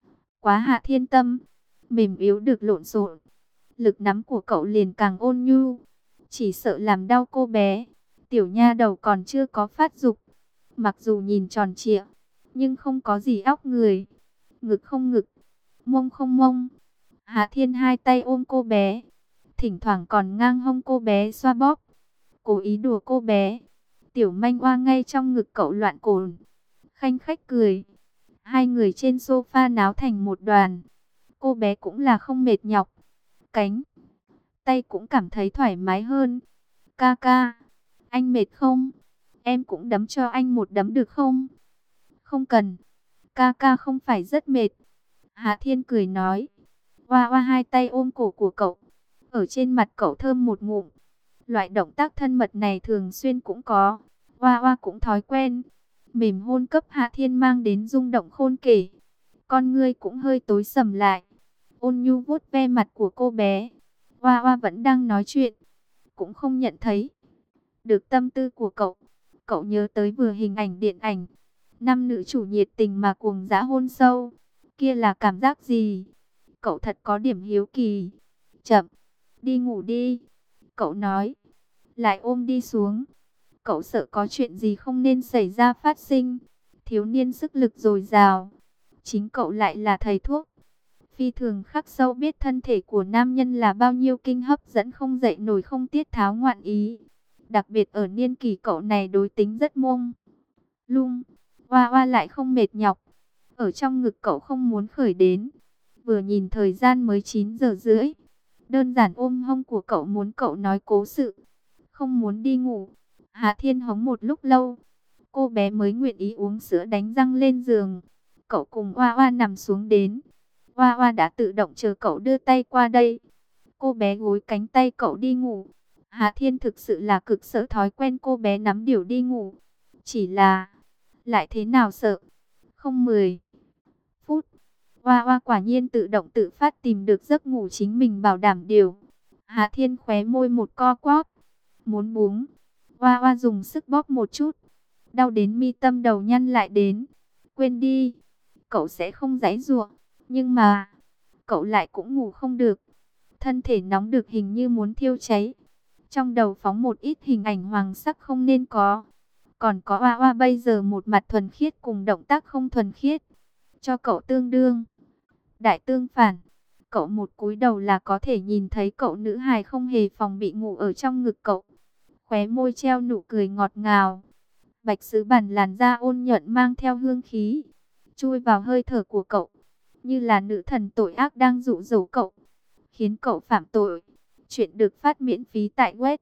quá Hạ Thiên tâm, mềm yếu được lộn xộn. Lực nắm của cậu liền càng ôn nhu, chỉ sợ làm đau cô bé. Tiểu nha đầu còn chưa có phát dục, mặc dù nhìn tròn trịa, nhưng không có gì óc người. Ngực không ngực, mông không mông. Hạ Thiên hai tay ôm cô bé, thỉnh thoảng còn ngang hông cô bé xoa bóp, cố ý đùa cô bé. Tiểu manh oa ngay trong ngực cậu loạn cồn, khanh khách cười. Hai người trên sofa náo thành một đoàn. Cô bé cũng là không mệt nhọc, cánh tay cũng cảm thấy thoải mái hơn. Ca ca, anh mệt không? Em cũng đấm cho anh một đấm được không? Không cần, ca ca không phải rất mệt. Hạ Thiên cười nói. Hoa hoa hai tay ôm cổ của cậu, ở trên mặt cậu thơm một ngụm. Loại động tác thân mật này thường xuyên cũng có, Hoa hoa cũng thói quen. Mềm hôn cấp Hạ Thiên mang đến rung động khôn kể. Con ngươi cũng hơi tối sầm lại, ôn nhu vuốt ve mặt của cô bé. Hoa hoa vẫn đang nói chuyện, cũng không nhận thấy được tâm tư của cậu. Cậu nhớ tới vừa hình ảnh điện ảnh, nam nữ chủ nhiệt tình mà cuồng dã hôn sâu, kia là cảm giác gì? Cậu thật có điểm hiếu kỳ. Chậm, đi ngủ đi, cậu nói, lại ôm đi xuống. Cậu sợ có chuyện gì không nên xảy ra phát sinh. Thiếu niên sức lực dồi dào, chính cậu lại là thầy thuốc, phi thường khắc sâu biết thân thể của nam nhân là bao nhiêu kinh hấp dẫn không dậy nổi, không tiết tháo ngoạn ý. Đặc biệt ở niên kỷ cậu này đối tính rất mông lung. Hoa hoa lại không mệt nhọc, ở trong ngực cậu không muốn khởi đến. Vừa nhìn thời gian mới 9 giờ rưỡi, đơn giản ôm hông của cậu muốn cậu nói cố sự, không muốn đi ngủ. Hạ Thiên hống một lúc lâu, cô bé mới nguyện ý uống sữa đánh răng lên giường. Cậu cùng Hoa Hoa nằm xuống đến. Hoa Hoa đã tự động chờ cậu đưa tay qua đây. Cô bé gối cánh tay cậu đi ngủ. Hạ Thiên thực sự là cực sợ thói quen cô bé nắm điểu đi ngủ. Chỉ là, lại thế nào sợ. Không 10 phút, Hoa Hoa quả nhiên tự động tự phát tìm được giấc ngủ chính mình bảo đảm điều. Hạ Thiên khóe môi một co quắp, muốn búng. Hoa Hoa dùng sức bóp một chút, đau đến mi tâm đầu nhăn lại đến. Quên đi, cậu sẽ không giãy giụa, nhưng mà cậu lại cũng ngủ không được. Thân thể nóng được hình như muốn thiêu cháy. Trong đầu phóng một ít hình ảnh hoàng sắc không nên có. Còn có Hoa Hoa bây giờ một mặt thuần khiết cùng động tác không thuần khiết, cho cậu tương đương đại tương phản. Cậu một cúi đầu là có thể nhìn thấy cậu nữ hài không hề phòng bị ngủ ở trong ngực cậu, khóe môi treo nụ cười ngọt ngào. Bạch sứ bản làn da ôn nhuận mang theo hương khí, chui vào hơi thở của cậu, như là nữ thần tội ác đang dụ dỗ cậu, khiến cậu phạm tội. Chuyện được phát miễn phí tại web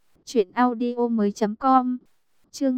truyệnaudiomoi.com. Chương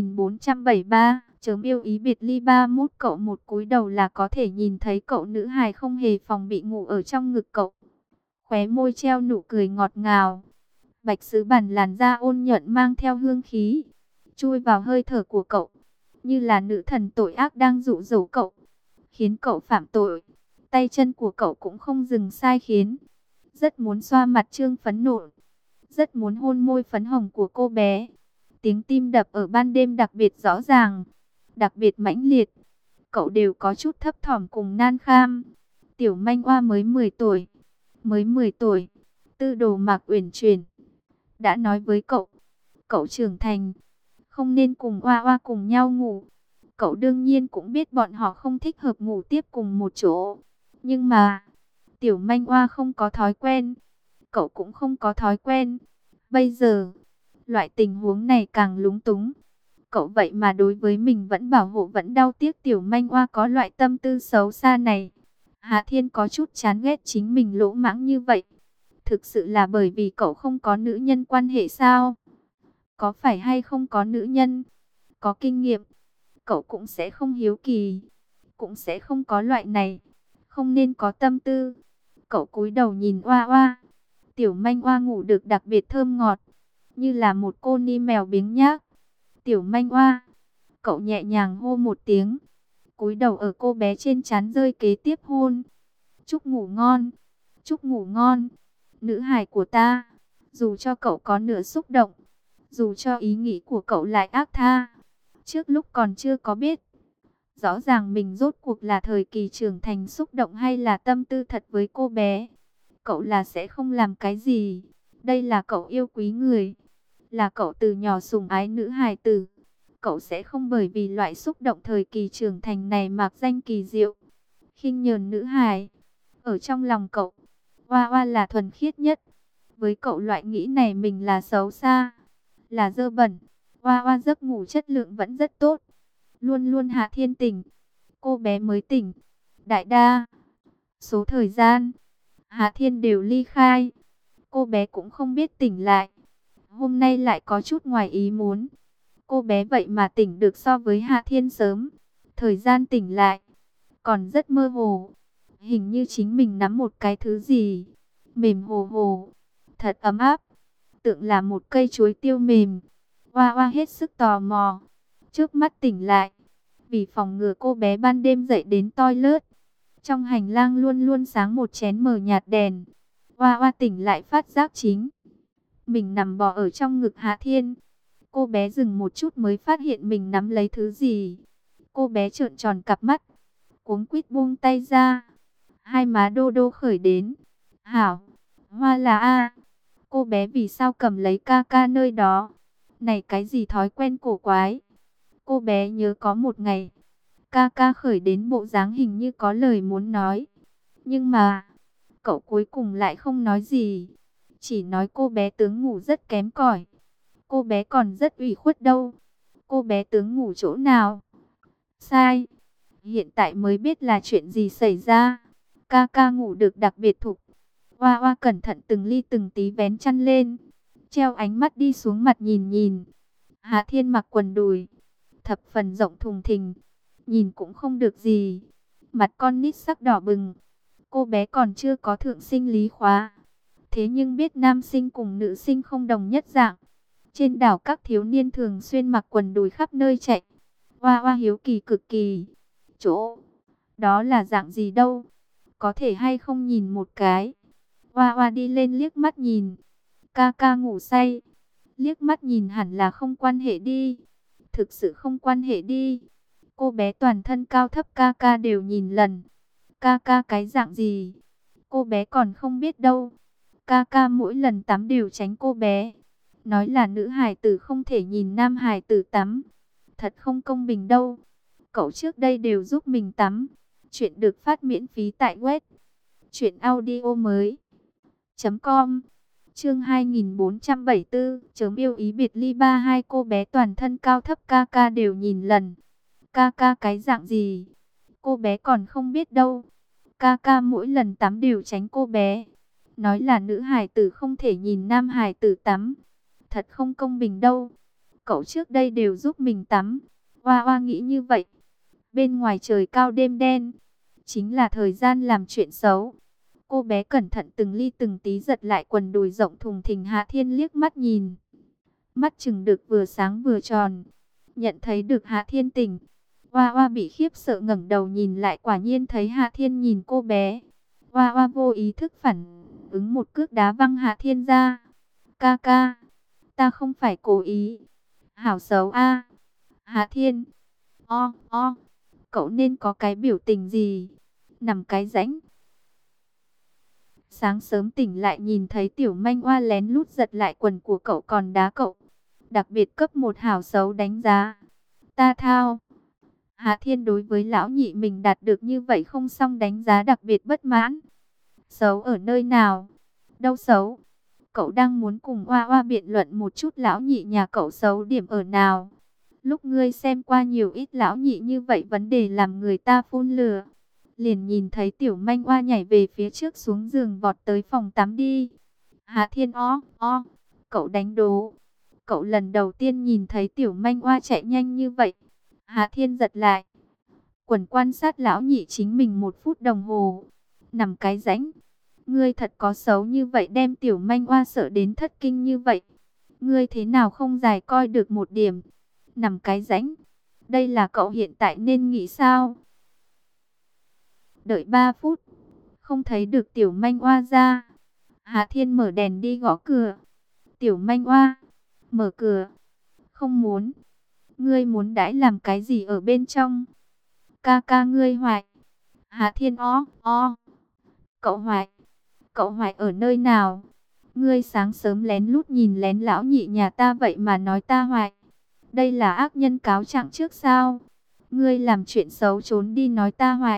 2473, chớm yêu ý biệt ly 31. Cậu một cúi đầu là có thể nhìn thấy cậu nữ hài không hề phòng bị ngủ ở trong ngực cậu, khóe môi treo nụ cười ngọt ngào. Bạch sứ bản làn da ôn nhuận mang theo hương khí, chui vào hơi thở của cậu, như là nữ thần tội ác đang dụ dỗ cậu, khiến cậu phạm tội. Tay chân của cậu cũng không dừng sai khiến, rất muốn xoa mặt trương phấn nộ, rất muốn hôn môi phấn hồng của cô bé. Tiếng tim đập ở ban đêm đặc biệt rõ ràng, đặc biệt mãnh liệt. Cậu đều có chút thấp thỏm cùng nan kham. Tiểu manh oa mới 10 tuổi, mới 10 tuổi, tư đồ mạc uyển chuyển đã nói với cậu, cậu trưởng thành, không nên cùng Hoa Hoa cùng nhau ngủ. Cậu đương nhiên cũng biết bọn họ không thích hợp ngủ tiếp cùng một chỗ. Nhưng mà, tiểu manh Hoa không có thói quen, cậu cũng không có thói quen. Bây giờ, loại tình huống này càng lúng túng. Cậu vậy mà đối với mình vẫn bảo hộ vẫn đau tiếc tiểu manh Hoa có loại tâm tư xấu xa này. Hạ Thiên có chút chán ghét chính mình lỗ mãng như vậy. Thực sự là bởi vì cậu không có nữ nhân quan hệ sao? Có phải hay không có nữ nhân? Có kinh nghiệm, cậu cũng sẽ không hiếu kỳ, cũng sẽ không có loại này, không nên có tâm tư. Cậu cúi đầu nhìn Oa Oa, tiểu manh Oa ngủ được đặc biệt thơm ngọt, như là một cô ni mèo biếng nhác. Tiểu manh Oa, cậu nhẹ nhàng hô một tiếng, cúi đầu ở cô bé trên trán rơi kế tiếp hôn. Chúc ngủ ngon, chúc ngủ ngon, nữ hài của ta. Dù cho cậu có nửa xúc động, dù cho ý nghĩ của cậu lại ác tha, trước lúc còn chưa có biết rõ ràng mình rốt cuộc là thời kỳ trưởng thành xúc động hay là tâm tư thật với cô bé, cậu là sẽ không làm cái gì. Đây là cậu yêu quý người, là cậu từ nhỏ sủng ái nữ hài tử. Cậu sẽ không bởi vì loại xúc động thời kỳ trưởng thành này mạc danh kỳ diệu, khinh nhờn nữ hài. Ở trong lòng cậu, Oa Oa là thuần khiết nhất. Với cậu loại nghĩ này mình là xấu xa, là dơ bẩn. Oa Oa giấc ngủ chất lượng vẫn rất tốt. Luôn luôn Hạ Thiên tỉnh, cô bé mới tỉnh. Đại đa số thời gian, Hạ Thiên đều ly khai. Cô bé cũng không biết tỉnh lại. Hôm nay lại có chút ngoài ý muốn. Cô bé vậy mà tỉnh được so với Hạ Thiên sớm. Thời gian tỉnh lại còn rất mơ hồ. Hình như chính mình nắm một cái thứ gì mềm hồ hồ, thật ấm áp, tượng là một cây chuối tiêu mềm. Oa Oa hết sức tò mò, trước mắt tỉnh lại, vì phòng ngừa cô bé ban đêm dậy đến toilet. Trong hành lang luôn luôn sáng một chén mờ nhạt đèn. Oa Oa tỉnh lại phát giác chính mình nằm bò ở trong ngực Hạ Thiên. Cô bé dừng một chút mới phát hiện mình nắm lấy thứ gì. Cô bé trợn tròn cặp mắt, cuống quýt buông tay ra. Hai má đô đô khởi đến. Hảo, Hoa là A. Cô bé vì sao cầm lấy ca ca nơi đó? Này cái gì thói quen cổ quái? Cô bé nhớ có một ngày, ca ca khởi đến bộ dáng hình như có lời muốn nói. Nhưng mà, cậu cuối cùng lại không nói gì. Chỉ nói cô bé tướng ngủ rất kém cỏi. Cô bé còn rất ủy khuất đâu. Cô bé tướng ngủ chỗ nào? Sai. Hiện tại mới biết là chuyện gì xảy ra. Ca ca ngủ được đặc biệt thục. Oa Oa cẩn thận từng ly từng tí vén chăn lên, treo ánh mắt đi xuống mặt nhìn nhìn. Hạ Thiên mặc quần đùi, thập phần rộng thùng thình, nhìn cũng không được gì. Mặt con nít sắc đỏ bừng. Cô bé còn chưa có thượng sinh lý khóa. Thế nhưng biết nam sinh cùng nữ sinh không đồng nhất dạng. Trên đảo các thiếu niên thường xuyên mặc quần đùi khắp nơi chạy. Oa Oa hiếu kỳ cực kỳ. Chỗ đó là dạng gì đâu? Có thể hay không nhìn một cái? Oa Oa đi lên liếc mắt nhìn. Ca ca ngủ say. Liếc mắt nhìn hẳn là không quan hệ đi. Thực sự không quan hệ đi. Cô bé toàn thân cao thấp ca ca đều nhìn lần. Ca ca cái dạng gì? Cô bé còn không biết đâu. Ca ca mỗi lần tắm đều tránh cô bé. Nói là nữ hài tử không thể nhìn nam hài tử tắm. Thật không công bình đâu. Cậu trước đây đều giúp mình tắm. Chuyện được phát miễn phí tại web truyệnaudiomoi.com. Chương 2474, chớm yêu ý biệt ly 32. Cô bé toàn thân cao thấp ca ca đều nhìn lần. Ca ca cái dạng gì? Cô bé còn không biết đâu. Ca ca mỗi lần tắm đều tránh cô bé. Nói là nữ hài tử không thể nhìn nam hài tử tắm. Thật không công bình đâu. Cậu trước đây đều giúp mình tắm. Oa Oa nghĩ như vậy. Bên ngoài trời cao đêm đen, chính là thời gian làm chuyện xấu. Cô bé cẩn thận từng ly từng tí giật lại quần đùi rộng thùng thình. Hạ Thiên liếc mắt nhìn. Mắt chừng được vừa sáng vừa tròn. Nhận thấy được Hạ Thiên tỉnh. Oa Oa bị khiếp sợ ngẩng đầu nhìn lại, quả nhiên thấy Hạ Thiên nhìn cô bé. Oa Oa vô ý thức phản ứng một cước đá văng Hạ Thiên ra. Ca ca, ta không phải cố ý. Hảo xấu a. Hạ Thiên, cậu nên có cái biểu tình gì? Nằm cái rãnh. Sáng sớm tỉnh lại nhìn thấy tiểu manh Oa lén lút giật lại quần của cậu còn đá cậu. Đặc biệt cấp một hảo xấu đánh giá. Ta thao. Hạ Thiên đối với lão nhị mình đạt được như vậy không xong đánh giá đặc biệt bất mãn. Xấu ở nơi nào? Đâu xấu? Cậu đang muốn cùng Oa Oa biện luận một chút lão nhị nhà cậu xấu điểm ở nào. Lúc ngươi xem qua nhiều ít lão nhị như vậy vấn đề làm người ta phun lửa. Liền nhìn thấy tiểu manh Oa nhảy về phía trước xuống giường vọt tới phòng tắm đi. Hà Thiên cậu đánh đố. Cậu lần đầu tiên nhìn thấy tiểu manh oa chạy nhanh như vậy. Hà Thiên giật lại. Quần quan sát lão nhị chính mình 1 phút đồng hồ. Nằm cái rãnh. Ngươi thật có xấu như vậy, đem tiểu manh oa sợ đến thất kinh như vậy. Ngươi thế nào không dài coi được một điểm. Nằm cái rãnh. Đây là cậu hiện tại nên nghĩ sao? Đợi 3 phút. Không thấy được tiểu manh oa ra. Hà Thiên mở đèn đi gõ cửa. Tiểu manh oa. Mở cửa. Không muốn. Ngươi muốn đãi làm cái gì ở bên trong? Ca ca ngươi Hoài. Hà Thiên Cậu Hoài. Cậu Hoài ở nơi nào? Ngươi sáng sớm lén lút nhìn lén lão nhị nhà ta vậy mà nói ta Hoài. Đây là ác nhân cáo trạng trước sao? Ngươi làm chuyện xấu trốn đi nói ta Hoài.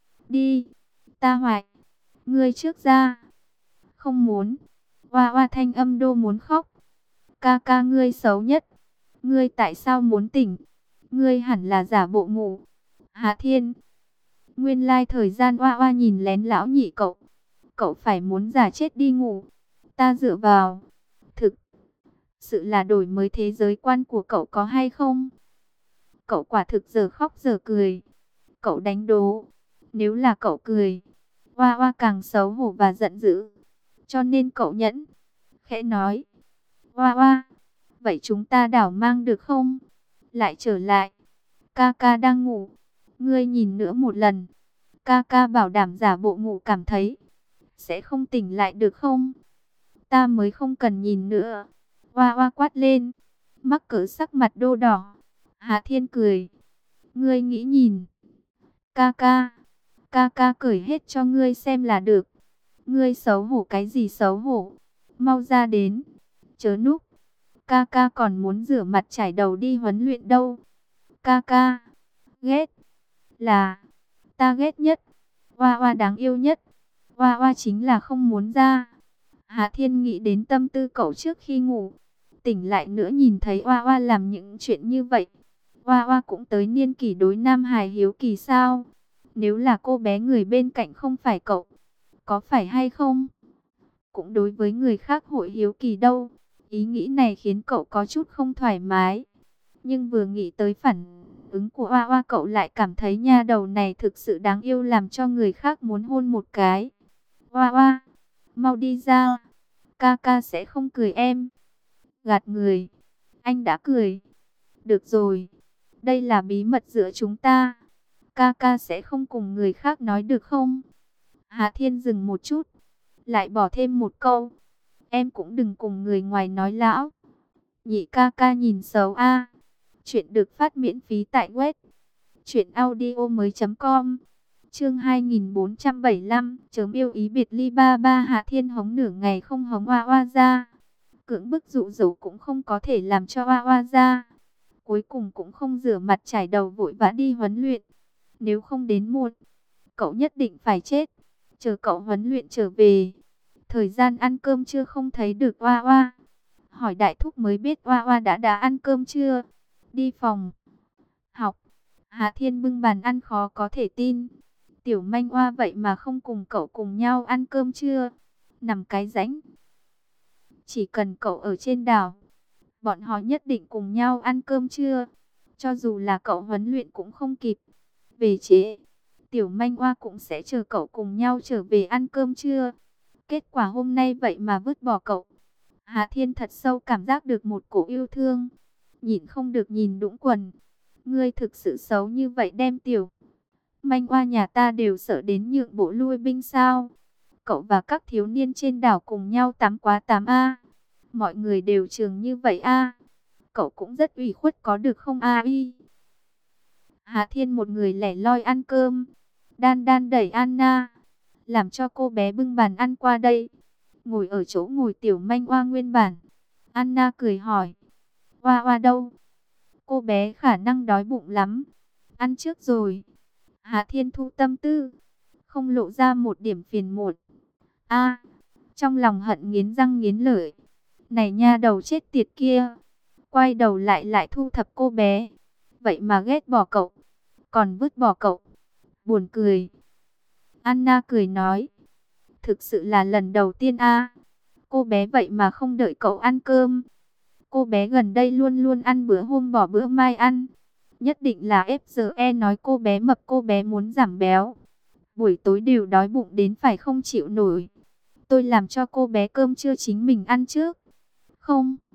Đi. Ta Hoài. Ngươi trước ra. Không muốn. Oa oa thanh âm đô muốn khóc. Ca ca ngươi xấu nhất. Ngươi tại sao muốn tỉnh? Ngươi hẳn là giả bộ ngủ. Hà Thiên. Nguyên lai thời gian oa oa nhìn lén lão nhị cậu. Cậu phải muốn giả chết đi ngủ. Ta dựa vào. Thực sự là đổi mới thế giới quan của cậu có hay không? Cậu quả thực giờ khóc giờ cười. Cậu đánh đố. Nếu là cậu cười, oa oa càng xấu hổ và giận dữ. Cho nên cậu nhẫn. Khẽ nói. Oa oa. Vậy chúng ta đảo mang được không? Lại trở lại. Ca ca đang ngủ. Ngươi nhìn nữa một lần. Ca ca bảo đảm giả bộ ngủ cảm thấy. Sẽ không tỉnh lại được không? Ta mới không cần nhìn nữa. Oa oa quát lên. Mắc cỡ sắc mặt đô đỏ. Hà Thiên cười. Ngươi nghĩ nhìn. Ca ca. Ca ca cởi hết cho ngươi xem là được. Ngươi xấu hổ cái gì xấu hổ? Mau ra đến. Chớ núp. Ca ca còn muốn rửa mặt chải đầu đi huấn luyện đâu. Ca ca. Ghét. Là. Ta ghét nhất. Oa oa đáng yêu nhất. Oa oa chính là không muốn ra. Hà Thiên nghĩ đến tâm tư cậu trước khi ngủ. Tỉnh lại nữa nhìn thấy oa oa làm những chuyện như vậy. Oa oa cũng tới niên kỷ đối nam hài hiếu kỳ sao? Nếu là cô bé người bên cạnh không phải cậu, có phải hay không? Cũng đối với người khác hội hiếu kỳ đâu. Ý nghĩ này khiến cậu có chút không thoải mái. Nhưng vừa nghĩ tới phản ứng của oa oa cậu lại cảm thấy nha đầu này thực sự đáng yêu, làm cho người khác muốn hôn một cái. Oa oa, mau đi ra. Ca ca sẽ không cười em. Gạt người. Anh đã cười. Được rồi. Đây là bí mật giữa chúng ta. Ca ca sẽ không cùng người khác nói được không? Hà Thiên dừng một chút. Lại bỏ thêm một câu. Em cũng đừng cùng người ngoài nói lão. Nhị ca ca nhìn xấu a. Chuyện được phát miễn phí tại web truyệnaudiomoi.com. Chương 2475, chớm yêu ý biệt ly ba ba. Hạ Thiên hống nửa ngày không hống oa oa ra. Cưỡng bức dụ dỗ cũng không có thể làm cho oa oa ra. Cuối cùng cũng không rửa mặt chải đầu vội vã đi huấn luyện. Nếu không đến muộn, cậu nhất định phải chết. Chờ cậu huấn luyện trở về, thời gian ăn cơm chưa không thấy được oa oa. Hỏi đại thúc mới biết oa oa đã ăn cơm chưa. Đi phòng học. Hà Thiên bưng bàn ăn khó có thể tin. Tiểu manh oa vậy mà không cùng cậu cùng nhau ăn cơm chưa? Nằm cái rãnh. Chỉ cần cậu ở trên đảo, bọn họ nhất định cùng nhau ăn cơm trưa. Cho dù là cậu huấn luyện cũng không kịp. Về trễ, tiểu manh oa cũng sẽ chờ cậu cùng nhau trở về ăn cơm trưa. Kết quả hôm nay vậy mà vứt bỏ cậu. Hà Thiên thật sâu cảm giác được một cổ yêu thương. Nhìn không được nhìn đũng quần. Ngươi thực sự xấu như vậy, đem tiểu manh oa nhà ta đều sợ đến nhượng bộ lui binh sao? Cậu và các thiếu niên trên đảo cùng nhau tắm quá tắm a. Mọi người đều trường như vậy a. Cậu cũng rất ủy khuất có được không a y? Hà Thiên một người lẻ loi ăn cơm. Đan Đan đẩy Anna, làm cho cô bé bưng bàn ăn qua đây. Ngồi ở chỗ ngồi tiểu manh oa nguyên bản. Anna cười hỏi. Oa oa đâu? Cô bé khả năng đói bụng lắm. Ăn trước rồi. Hà Thiên thu tâm tư, không lộ ra một điểm phiền muộn. A, trong lòng hận nghiến răng nghiến lợi. Này nha đầu chết tiệt kia. Quay đầu lại thu thập cô bé. Vậy mà ghét bỏ cậu, còn vứt bỏ cậu. Buồn cười. Anna cười nói. Thực sự là lần đầu tiên a. cô bé vậy mà không đợi cậu ăn cơm. Cô bé gần đây luôn luôn ăn bữa hôm bỏ bữa mai ăn. Nhất định là FGE nói cô bé mập, cô bé muốn giảm béo. Buổi tối đều đói bụng đến phải không chịu nổi. Tôi làm cho cô bé cơm trưa chính mình ăn trước. Không,